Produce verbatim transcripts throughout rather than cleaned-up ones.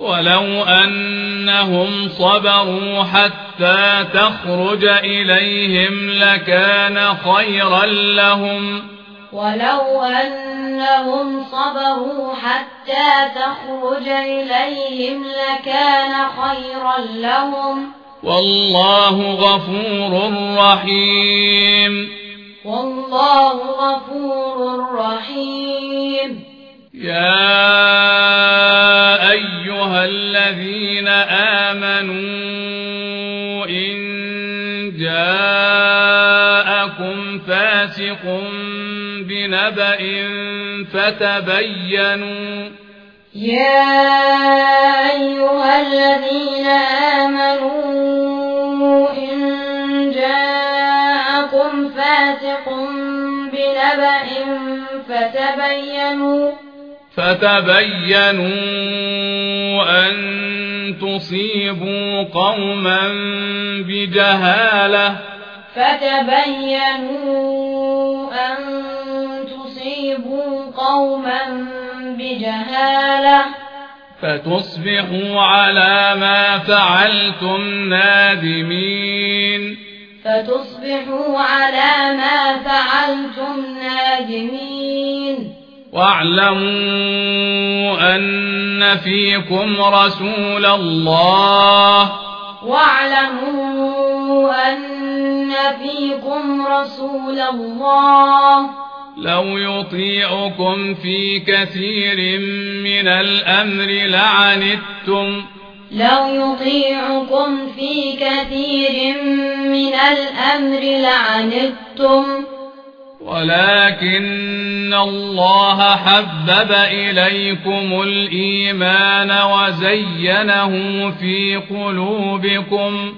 ولو أنهم صبروا حتى تخرج إليهم لكان خيرا لهم ولو أنهم صبروا حتى تخرج إليهم لكان خيرا لهم والله غفور رحيم والله غفور رحيم يا أيها الذين آمنوا إن جاءكم فاسق بنبأ فتبينوا يا أيها الذين آمنوا إن جاءكم فاسق بنبأ فتبينوا فتبينوا أن تصيبوا قوما بجهالة فتبينوا أن تصيبوا قوما بجهالة فتصبحوا على ما فعلتم نادمين فتصبحوا على ما فعلتم نادمين واعلموا أن فيكم رسول الله واعلموا أن فيكم رسول الله لو يطيعكم في كثير من الأمر لعنتم لو يطيعكم في كثير من الأمر لعنتم ولكن الله حبب إليكم الإيمان وزينه في قلوبكم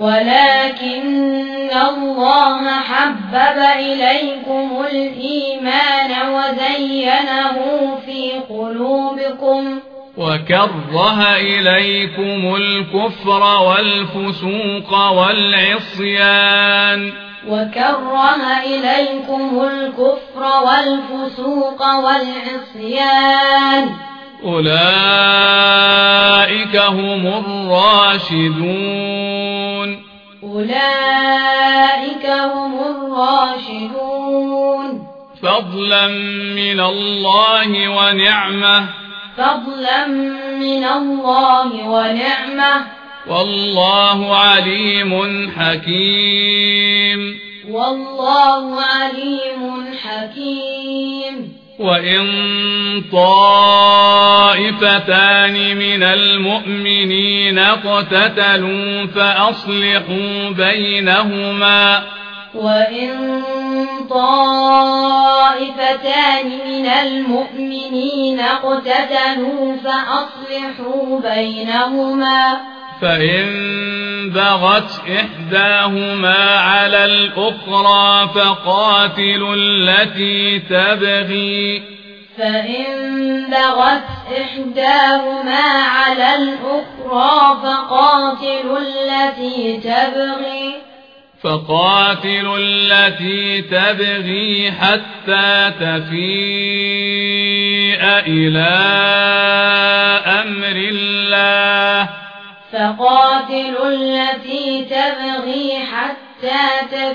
ولكن الله حبب إليكم الإيمان وزينه في قلوبكم وكره إليكم الكفر والفسوق والعصيان وكره إليكم الكفر والفسوق والعصيان أولئك هم الراشدون أولئك هم الراشدون فضلا من الله ونعمة فضلا من الله ونعمة والله عليم حكيم والله عليم حكيم وإن طائفتان من المؤمنين اقتتلوا فأصلحوا بينهما وإن طائفتان من المؤمنين اقتتلوا فأصلحوا بينهما فإن بغت إحداهما على الأخرى فقاتلوا التي تبغي فإن بغت إحداهما على الأخرى فقاتلوا التي تبغي فقاتلوا التي تبغي حتى تفيء إلى أمر الله فقاتلوا التي تبغي حتى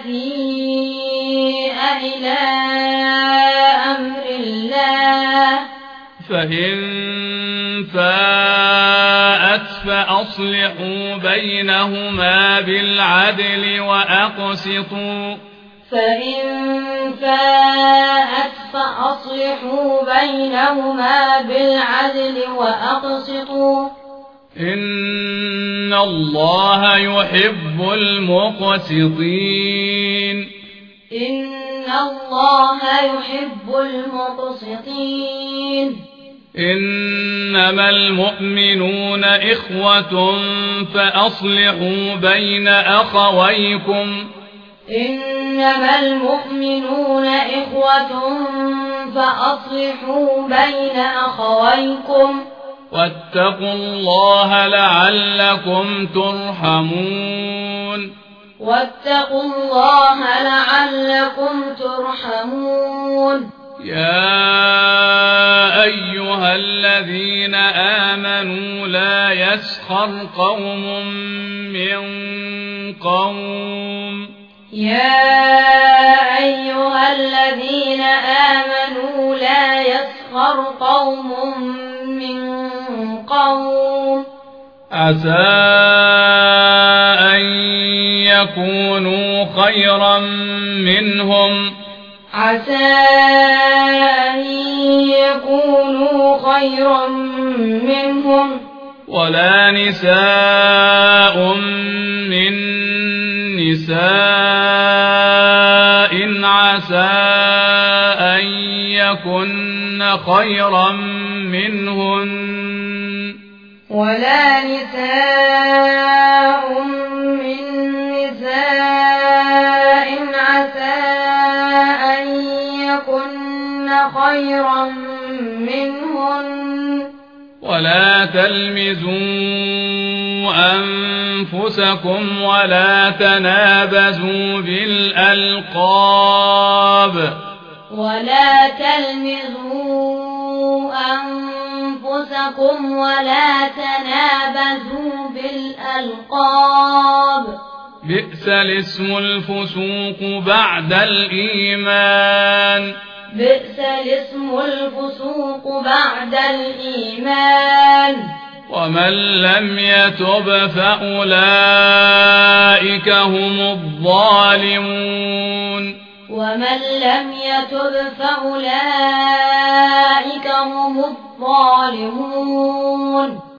تفيء إلى أمر الله فإن فاءت فأصلحوا بينهما بالعدل وأقسطوا فإن فاءت فأصلحوا بينهما بالعدل وأقسطوا إن الله يحب المقسطين إن الله يحب المقسطين إنما المؤمنون إخوة فأصلحوا بين أخويكم إنما المؤمنون إخوة فأصلحوا بين أخويكم واتقوا الله لعلكم ترحمون واتقوا الله لعلكم ترحمون يا أيها الذين آمنوا لا يسخر قوم من قوم يا أيها الذين آمنوا لا يسخر قوم من قوم عسى أن يكونوا خيرا منهم عسى أن يكونوا خيرا منهم ولا نساء من نساء عسى أن يكن خيرا منهن ولا نساء من نساء عسى أن يكن خيرا منهن ولا تلمزوا أنفسكم ولا تنابزوا بالألقاب ولا تلمزوا أنفسكم ولا تنابزوا بالألقاب بئس الاسم الفسوق بعد الإيمان بئس الاسم الفسوق بعد الإيمان ومن لم يتب فأولئك هم الظالمون ومن لم يتب فأولئك هم الظالمون